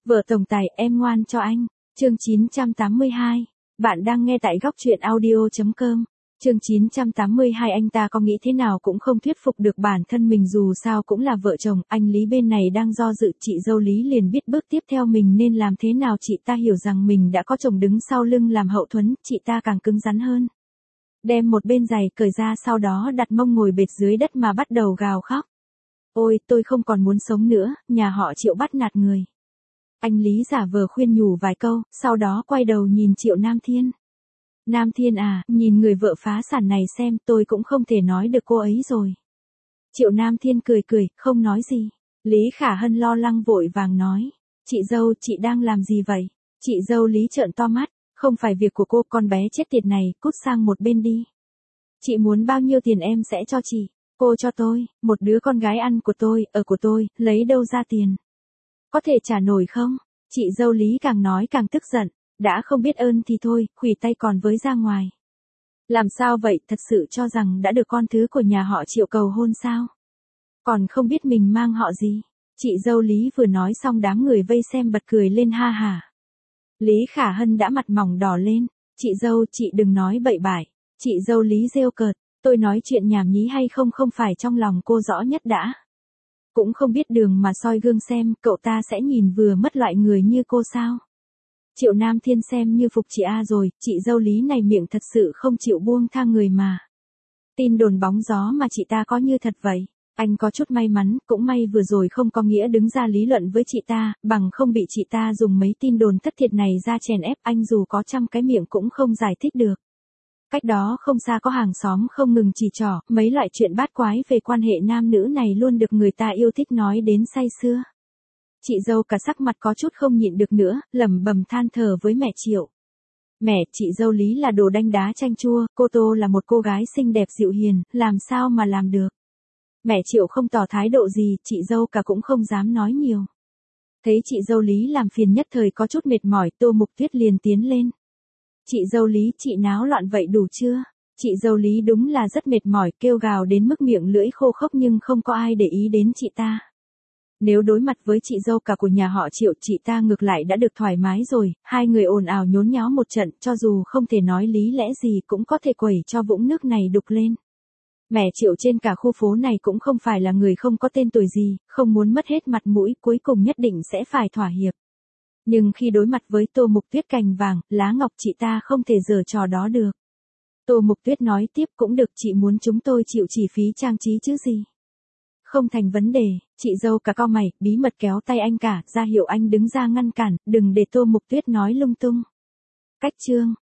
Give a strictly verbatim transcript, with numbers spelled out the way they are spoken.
Vợ tổng tài em ngoan cho anh. Chương chín trăm tám mươi hai. Bạn đang nghe tại góc truyện audio.com. Chương chín trăm tám mươi hai. Anh ta có nghĩ thế nào cũng không thuyết phục được bản thân mình, dù sao cũng là vợ chồng. Anh Lý bên này đang do dự, chị dâu Lý liền biết bước tiếp theo mình nên làm thế nào. Chị ta hiểu rằng mình đã có chồng đứng sau lưng làm hậu thuẫn, chị ta càng cứng rắn hơn. Đem một bên giày cởi ra, sau đó đặt mông ngồi bệt dưới đất mà bắt đầu gào khóc. Ôi, tôi không còn muốn sống nữa, nhà họ Triệu bắt nạt người. Anh Lý giả vờ khuyên nhủ vài câu, sau đó quay đầu nhìn Triệu Nam Thiên. Nam Thiên à, nhìn người vợ phá sản này xem, tôi cũng không thể nói được cô ấy rồi. Triệu Nam Thiên cười cười, không nói gì. Lý Khả Hân lo lắng vội vàng nói. Chị dâu, chị đang làm gì vậy? Chị dâu Lý trợn to mắt, không phải việc của cô, con bé chết tiệt này, cút sang một bên đi. Chị muốn bao nhiêu tiền em sẽ cho chị. Cô cho tôi, một đứa con gái ăn của tôi, ở của tôi, lấy đâu ra tiền? Có thể trả nổi không? Chị dâu Lý càng nói càng tức giận, đã không biết ơn thì thôi, khuỷu tay còn với ra ngoài. Làm sao vậy, thật sự cho rằng đã được con thứ của nhà họ Triệu cầu hôn sao? Còn không biết mình mang họ gì? Chị dâu Lý vừa nói xong đám người vây xem bật cười lên ha hả. Lý Khả Hân đã mặt mỏng đỏ lên, chị dâu, chị đừng nói bậy bại. Chị dâu Lý rêu cợt, tôi nói chuyện nhảm nhí hay không không phải trong lòng cô rõ nhất đã. Cũng không biết đường mà soi gương xem, cậu ta sẽ nhìn vừa mất loại người như cô sao? Triệu Nam Thiên xem như phục chị A rồi, chị dâu Lý này miệng thật sự không chịu buông tha người mà. Tin đồn bóng gió mà chị ta có như thật vậy. Anh có chút may mắn, cũng may vừa rồi không có nghĩa đứng ra lý luận với chị ta, bằng không bị chị ta dùng mấy tin đồn thất thiệt này ra chèn ép, anh dù có trăm cái miệng cũng không giải thích được. Cách đó không xa có hàng xóm không ngừng chỉ trỏ, mấy loại chuyện bát quái về quan hệ nam nữ này luôn được người ta yêu thích nói đến say sưa. Chị dâu cả sắc mặt có chút không nhịn được nữa, lẩm bẩm than thở với mẹ Triệu. Mẹ, chị dâu Lý là đồ đanh đá chanh chua, cô Tô là một cô gái xinh đẹp dịu hiền, làm sao mà làm được. Mẹ Triệu không tỏ thái độ gì, chị dâu cả cũng không dám nói nhiều. Thấy chị dâu Lý làm phiền nhất thời có chút mệt mỏi, Tô Mục Tuyết liền tiến lên. Chị dâu Lý, chị náo loạn vậy đủ chưa? Chị dâu Lý đúng là rất mệt mỏi, kêu gào đến mức miệng lưỡi khô khốc nhưng không có ai để ý đến chị ta. Nếu đối mặt với chị dâu cả của nhà họ Triệu, chị ta ngược lại đã được thoải mái rồi, hai người ồn ào nhốn nháo một trận, cho dù không thể nói lý lẽ gì cũng có thể quẩy cho vũng nước này đục lên. Mẹ Triệu trên cả khu phố này cũng không phải là người không có tên tuổi gì, không muốn mất hết mặt mũi, cuối cùng nhất định sẽ phải thỏa hiệp. Nhưng khi đối mặt với Tô Mục Tuyết cành vàng, lá ngọc, chị ta không thể giở trò đó được. Tô Mục Tuyết nói tiếp, cũng được, chị muốn chúng tôi chịu chi phí trang trí chứ gì. Không thành vấn đề, chị dâu cả cau mày, bí mật kéo tay anh cả, ra hiệu anh đứng ra ngăn cản, đừng để Tô Mục Tuyết nói lung tung. Cách chương.